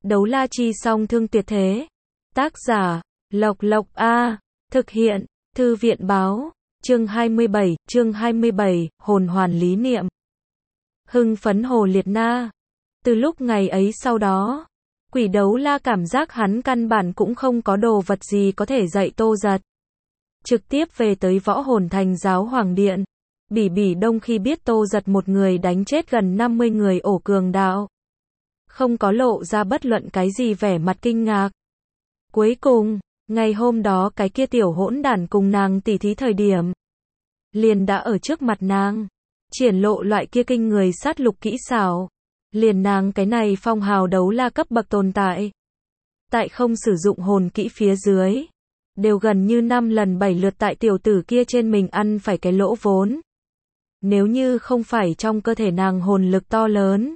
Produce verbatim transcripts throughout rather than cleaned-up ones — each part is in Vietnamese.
Đấu la chi song thương tuyệt thế. Tác giả, Lộc Lộc A. Thực hiện, Thư viện báo. Chương hai mươi bảy, chương hai mươi bảy, hồn hoàn lý niệm. Hưng phấn Hồ Liệt Na. Từ lúc ngày ấy sau đó, Quỷ Đấu La cảm giác hắn căn bản cũng không có đồ vật gì có thể dạy Tô Giật. Trực tiếp về tới Võ Hồn Thành Giáo Hoàng Điện. Bỉ Bỉ Đông khi biết Tô Giật một người đánh chết gần năm mươi người ổ cường đạo, không có lộ ra bất luận cái gì vẻ mặt kinh ngạc. Cuối cùng, ngày hôm đó cái kia tiểu hỗn đản cùng nàng tỉ thí thời điểm, liền đã ở trước mặt nàng, triển lộ loại kia kinh người sát lục kỹ xảo. Liền nàng cái này phong hào đấu la cấp bậc tồn tại, tại không sử dụng hồn kỹ phía dưới, đều gần như năm lần bảy lượt tại tiểu tử kia trên mình ăn phải cái lỗ vốn. Nếu như không phải trong cơ thể nàng hồn lực to lớn,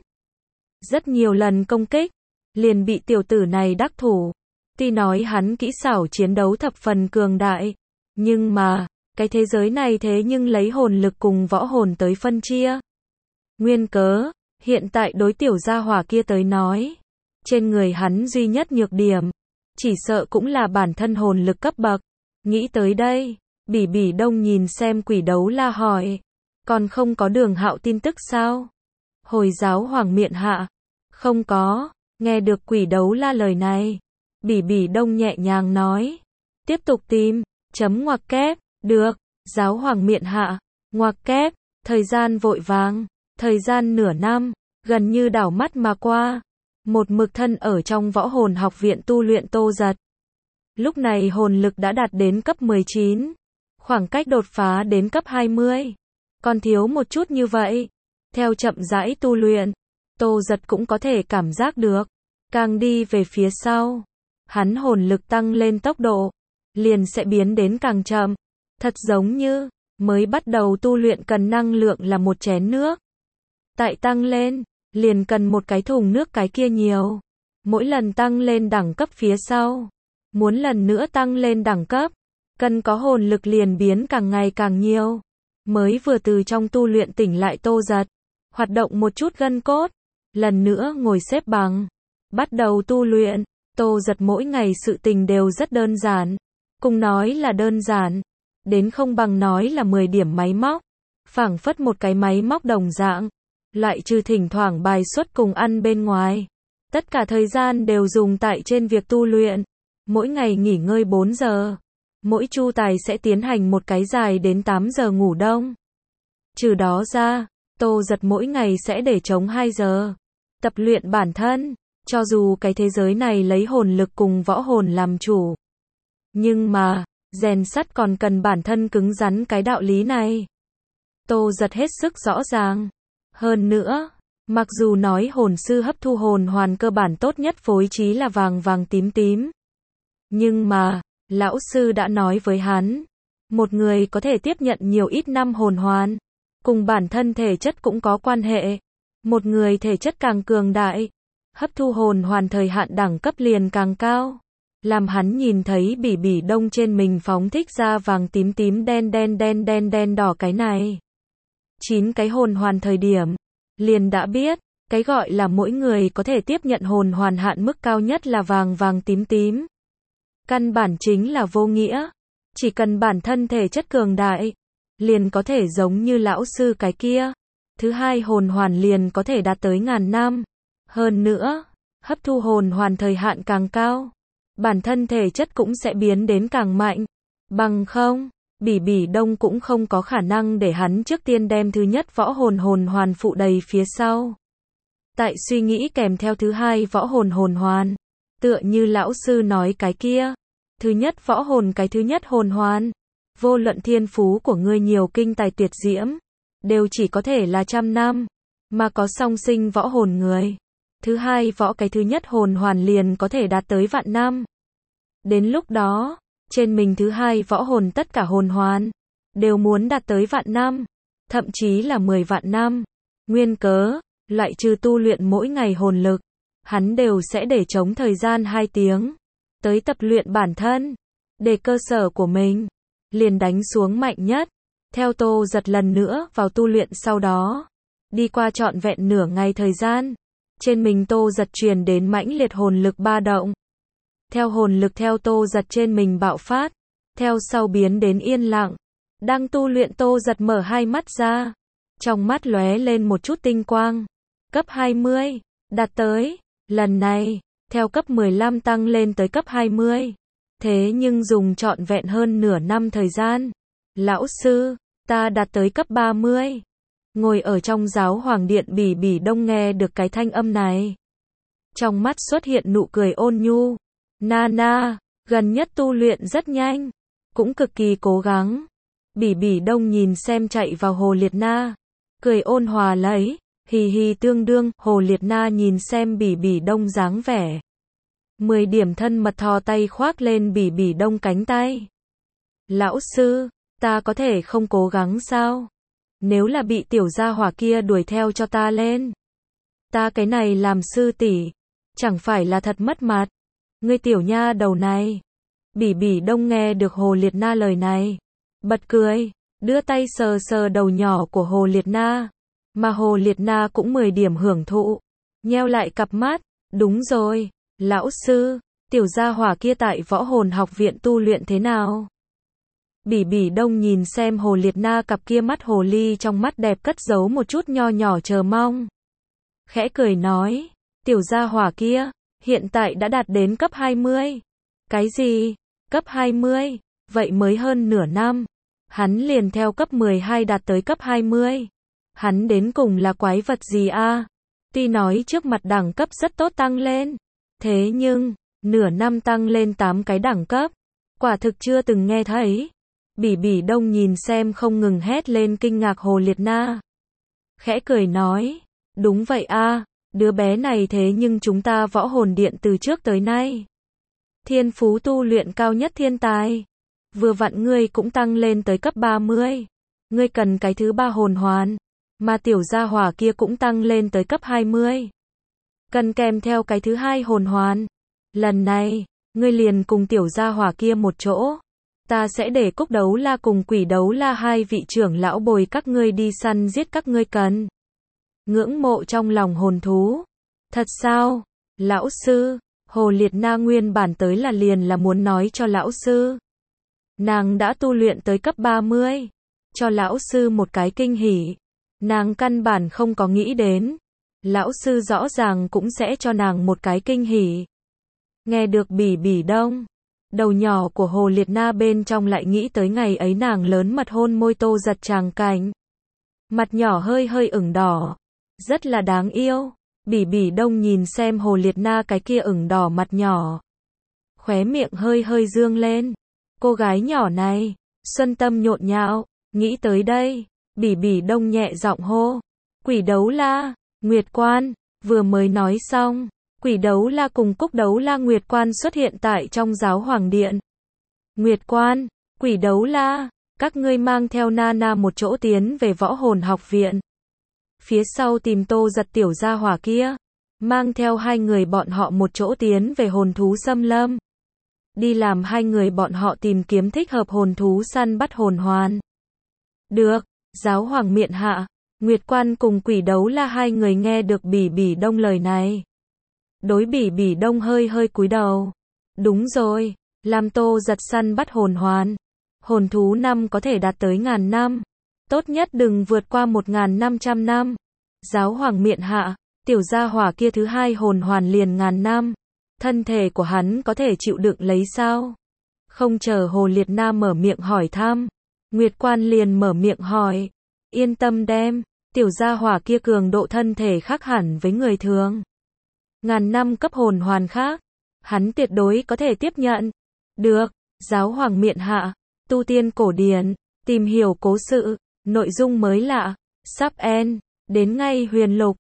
rất nhiều lần công kích, liền bị tiểu tử này đắc thủ. Tuy nói hắn kỹ xảo chiến đấu thập phần cường đại, nhưng mà, cái thế giới này thế nhưng lấy hồn lực cùng võ hồn tới phân chia. Nguyên cớ, hiện tại đối tiểu gia hỏa kia tới nói, trên người hắn duy nhất nhược điểm, chỉ sợ cũng là bản thân hồn lực cấp bậc. Nghĩ tới đây, Bỉ Bỉ Đông nhìn xem Quỷ Đấu La hỏi, còn không có Đường Hạo tin tức sao? Hồi giáo hoàng miện hạ, không có. Nghe được Quỷ Đấu La lời này, Bỉ Bỉ Đông nhẹ nhàng nói, tiếp tục tìm, chấm ngoặc kép, được, giáo hoàng miện hạ, ngoặc kép, thời gian vội vàng, thời gian nửa năm, gần như đảo mắt mà qua, một mực thân ở trong Võ Hồn Học viện tu luyện Tô Giật. Lúc này hồn lực đã đạt đến cấp mười chín, khoảng cách đột phá đến cấp hai mươi, còn thiếu một chút như vậy. Theo chậm rãi tu luyện, Tô Giật cũng có thể cảm giác được, càng đi về phía sau, hắn hồn lực tăng lên tốc độ, liền sẽ biến đến càng chậm. Thật giống như, mới bắt đầu tu luyện cần năng lượng là một chén nước. Tại tăng lên, liền cần một cái thùng nước cái kia nhiều. Mỗi lần tăng lên đẳng cấp phía sau, muốn lần nữa tăng lên đẳng cấp, cần có hồn lực liền biến càng ngày càng nhiều. Mới vừa từ trong tu luyện tỉnh lại Tô Giật, hoạt động một chút gân cốt, lần nữa ngồi xếp bằng, bắt đầu tu luyện. Tô Giật mỗi ngày sự tình đều rất đơn giản, cùng nói là đơn giản, đến không bằng nói là mười điểm máy móc, phảng phất một cái máy móc đồng dạng, loại trừ thỉnh thoảng bài xuất cùng ăn bên ngoài, tất cả thời gian đều dùng tại trên việc tu luyện. Mỗi ngày nghỉ ngơi bốn giờ, mỗi chu tài sẽ tiến hành một cái dài đến tám giờ ngủ đông. Trừ đó ra, Tô Giật mỗi ngày sẽ để trống hai giờ, tập luyện bản thân. Cho dù cái thế giới này lấy hồn lực cùng võ hồn làm chủ, nhưng mà, rèn sắt còn cần bản thân cứng rắn, cái đạo lý này Tô Giật hết sức rõ ràng. Hơn nữa, mặc dù nói hồn sư hấp thu hồn hoàn cơ bản tốt nhất phối trí là vàng vàng tím tím, nhưng mà, lão sư đã nói với hắn, một người có thể tiếp nhận nhiều ít năm hồn hoàn, cùng bản thân thể chất cũng có quan hệ. Một người thể chất càng cường đại, hấp thu hồn hoàn thời hạn đẳng cấp liền càng cao. Làm hắn nhìn thấy Bỉ Bỉ Đông trên mình phóng thích ra vàng tím tím đen đen đen đen đen đỏ cái này chín cái hồn hoàn thời điểm, liền đã biết, cái gọi là mỗi người có thể tiếp nhận hồn hoàn hạn mức cao nhất là vàng vàng tím tím. Căn bản chính là vô nghĩa. Chỉ cần bản thân thể chất cường đại, liền có thể giống như lão sư cái kia. Thứ hai hồn hoàn liền có thể đạt tới ngàn năm. Hơn nữa, hấp thu hồn hoàn thời hạn càng cao, bản thân thể chất cũng sẽ biến đến càng mạnh. Bằng không, Bỉ Bỉ Đông cũng không có khả năng để hắn trước tiên đem thứ nhất võ hồn hồn hoàn phụ đầy phía sau. Tại suy nghĩ kèm theo thứ hai võ hồn hồn hoàn, tựa như lão sư nói cái kia, thứ nhất võ hồn cái thứ nhất hồn hoàn, vô luận thiên phú của ngươi nhiều kinh tài tuyệt diễm, đều chỉ có thể là trăm năm, mà có song sinh võ hồn người, thứ hai võ cái thứ nhất hồn hoàn liền có thể đạt tới vạn năm. Đến lúc đó, trên mình thứ hai võ hồn tất cả hồn hoàn, đều muốn đạt tới vạn năm, thậm chí là mười vạn năm. Nguyên cớ, loại trừ tu luyện mỗi ngày hồn lực, hắn đều sẽ để trống thời gian hai tiếng, tới tập luyện bản thân, để cơ sở của mình, liền đánh xuống mạnh nhất. Theo Tô Giật lần nữa vào tu luyện sau đó, đi qua trọn vẹn nửa ngày thời gian, trên mình Tô Giật truyền đến mãnh liệt hồn lực ba động. Theo hồn lực theo Tô Giật trên mình bạo phát, theo sau biến đến yên lặng. Đang tu luyện Tô Giật mở hai mắt ra, trong mắt lóe lên một chút tinh quang. Cấp hai mươi, đạt tới, lần này, theo cấp mười lăm tăng lên tới cấp hai mươi. Thế nhưng dùng trọn vẹn hơn nửa năm thời gian. Lão sư, ta đạt tới cấp ba mươi. Ngồi ở trong giáo hoàng điện Bỉ Bỉ Đông nghe được cái thanh âm này. Trong mắt xuất hiện nụ cười ôn nhu. Nana, gần nhất tu luyện rất nhanh, cũng cực kỳ cố gắng. Bỉ Bỉ Đông nhìn xem chạy vào Hồ Liệt Na, cười ôn hòa lấy, hì hì tương đương. Hồ Liệt Na nhìn xem Bỉ Bỉ Đông dáng vẻ, mười điểm thân mật thò tay khoác lên Bỉ Bỉ Đông cánh tay. Lão sư, ta có thể không cố gắng sao? Nếu là bị tiểu gia hỏa kia đuổi theo cho ta lên, ta cái này làm sư tỷ, chẳng phải là thật mất mặt. Ngươi tiểu nha đầu này. Bỉ Bỉ Đông nghe được Hồ Liệt Na lời này, bật cười, đưa tay sờ sờ đầu nhỏ của Hồ Liệt Na, mà Hồ Liệt Na cũng mười điểm hưởng thụ, nheo lại cặp mắt. Đúng rồi, lão sư, tiểu gia hỏa kia tại Võ Hồn Học viện tu luyện thế nào? Bỉ Bỉ Đông nhìn xem Hồ Liệt Na cặp kia mắt hồ ly trong mắt đẹp cất giấu một chút nho nhỏ chờ mong. Khẽ cười nói, tiểu gia hỏa kia, hiện tại đã đạt đến cấp hai mươi. Cái gì? Cấp hai mươi? Vậy mới hơn nửa năm. Hắn liền theo cấp mười hai đạt tới cấp hai mươi. Hắn đến cùng là quái vật gì a? Tuy nói trước mặt đẳng cấp rất tốt tăng lên, thế nhưng, nửa năm tăng lên tám cái đẳng cấp, quả thực chưa từng nghe thấy. Bỉ Bỉ Đông nhìn xem không ngừng hét lên kinh ngạc Hồ Liệt Na. Khẽ cười nói, đúng vậy a, đứa bé này thế nhưng chúng ta Võ Hồn Điện từ trước tới nay. Thiên phú tu luyện cao nhất thiên tài. Vừa vặn ngươi cũng tăng lên tới cấp ba mươi. Ngươi cần cái thứ ba hồn hoàn, mà tiểu gia hỏa kia cũng tăng lên tới cấp hai mươi. Cần kèm theo cái thứ hai hồn hoàn. Lần này, ngươi liền cùng tiểu gia hỏa kia một chỗ. Ta sẽ để Cúc Đấu La cùng Quỷ Đấu La hai vị trưởng lão bồi các ngươi đi săn giết các ngươi cần. Ngưỡng mộ trong lòng hồn thú. Thật sao? Lão sư, Hồ Liệt Na nguyên bản tới là liền là muốn nói cho lão sư. Nàng đã tu luyện tới cấp ba mươi. Cho lão sư một cái kinh hỉ. Nàng căn bản không có nghĩ đến. Lão sư rõ ràng cũng sẽ cho nàng một cái kinh hỉ. Nghe được Bỉ Bỉ Đông, đầu nhỏ của Hồ Liệt Na bên trong lại nghĩ tới ngày ấy nàng lớn mật hôn môi Tô Giật tràng cảnh. Mặt nhỏ hơi hơi ửng đỏ, rất là đáng yêu. Bỉ Bỉ Đông nhìn xem Hồ Liệt Na cái kia ửng đỏ mặt nhỏ, khóe miệng hơi hơi dương lên. Cô gái nhỏ này, xuân tâm nhộn nhạo. Nghĩ tới đây, Bỉ Bỉ Đông nhẹ giọng hô, Quỷ Đấu La, Nguyệt Quan. Vừa mới nói xong, Quỷ Đấu La cùng Cúc Đấu La Nguyệt Quan xuất hiện tại trong giáo hoàng điện. Nguyệt Quan, Quỷ Đấu La, các ngươi mang theo Nana một chỗ tiến về Võ Hồn Học viện. Phía sau tìm Tô Giật tiểu gia hỏa kia, mang theo hai người bọn họ một chỗ tiến về hồn thú xâm lâm. Đi làm hai người bọn họ tìm kiếm thích hợp hồn thú săn bắt hồn hoàn. Được, giáo hoàng miện hạ. Nguyệt Quan cùng Quỷ Đấu La hai người nghe được Bỉ Bỉ Đông lời này. Đối Bỉ Bỉ Đông hơi hơi cúi đầu. Đúng rồi, làm Tô Giật săn bắt hồn hoàn. Hồn thú năm có thể đạt tới ngàn năm. Tốt nhất đừng vượt qua một ngàn năm trăm năm. Giáo hoàng miện hạ, tiểu gia hỏa kia thứ hai hồn hoàn liền ngàn năm. Thân thể của hắn có thể chịu đựng lấy sao? Không chờ Hồ Liệt Na mở miệng hỏi thăm, Nguyệt Quan liền mở miệng hỏi. Yên tâm đem, tiểu gia hỏa kia cường độ thân thể khác hẳn với người thường. Ngàn năm cấp hồn hoàn khác, hắn tuyệt đối có thể tiếp nhận. Được, giáo hoàng miện hạ, tu tiên cổ điển, tìm hiểu cố sự, nội dung mới lạ, sắp end, đến ngay huyền lục.